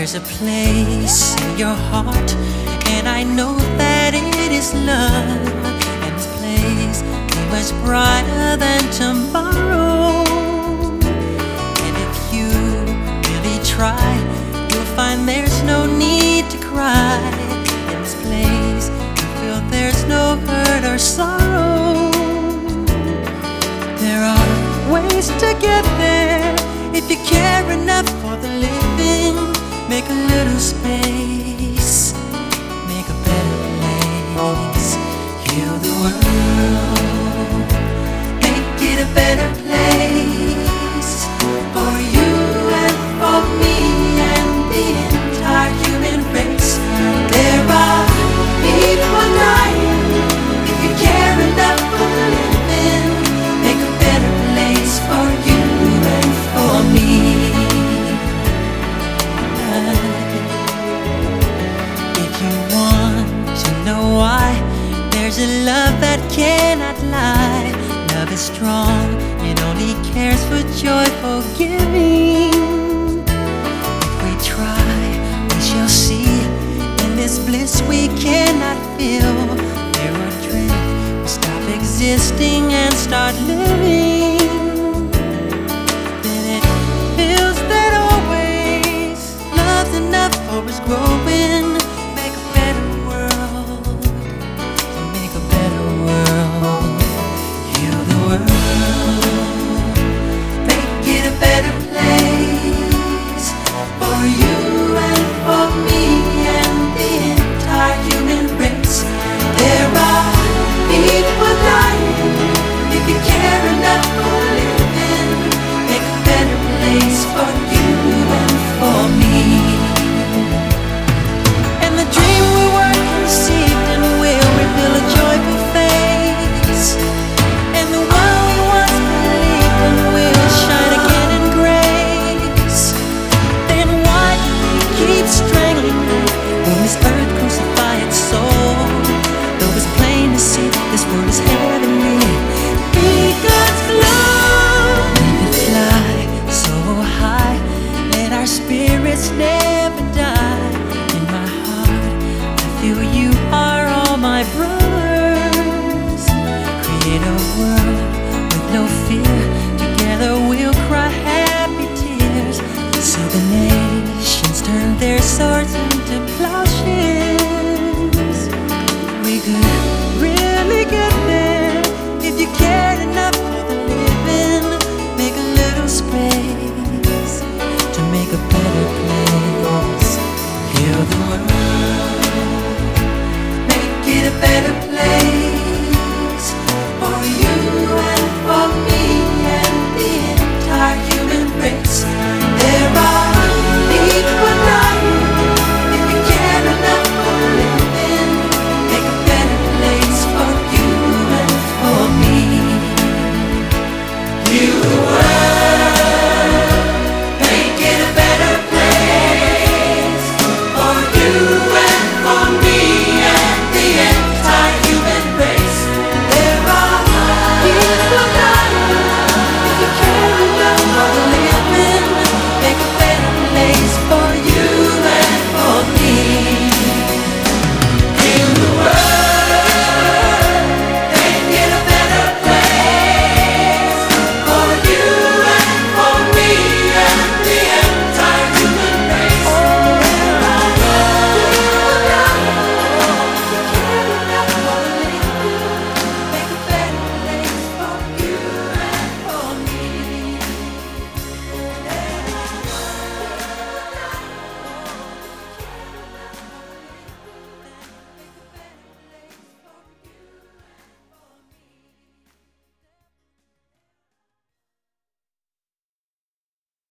There's a place in your heart, and I know that it is love. And this place is much brighter than tomorrow. And if you really try, you'll find there's no need to cry. In this place, you feel there's no hurt or sorrow. There are ways to get there if you care enough for the living. Make a little space, make a better place. Heal the world, make it a better place for you and for me and the entire human race. There are people dying. If you care enough for the living, make a better place for you and for me. If you want to know why, there's a love that cannot lie. Love is strong, it only cares for joyful giving. If we try, we shall see. In this bliss we cannot feel. Fear or dread will stop existing and start living. Then it feels that always love's enough for us growing. Make a better world, to make a better world. Heal the world, make it a better place for you and for me and the entire human race. There are people dying. If you care enough for living, make a better place for you and for me. And the dream we were conceived in will reveal a joyful face. And the one we once believed in will shine again in grace. Then why do we keep strangling life when this earth crucify its soul? Though it's plain to see this world is heavenly, be God's love. We can fly so high, let our spirits never die. In my heart, I feel you are all my brothers. Create a world with no fear. Together we'll cry happy tears. See the nations turn their swords into plowshares. We could really get there if you cared enough for the living. Make a little space to make a better place. Heal the world, make it a better place for you and for me and the entire human race. There are people dying. If you care enough for living, make a better place for you and for me. You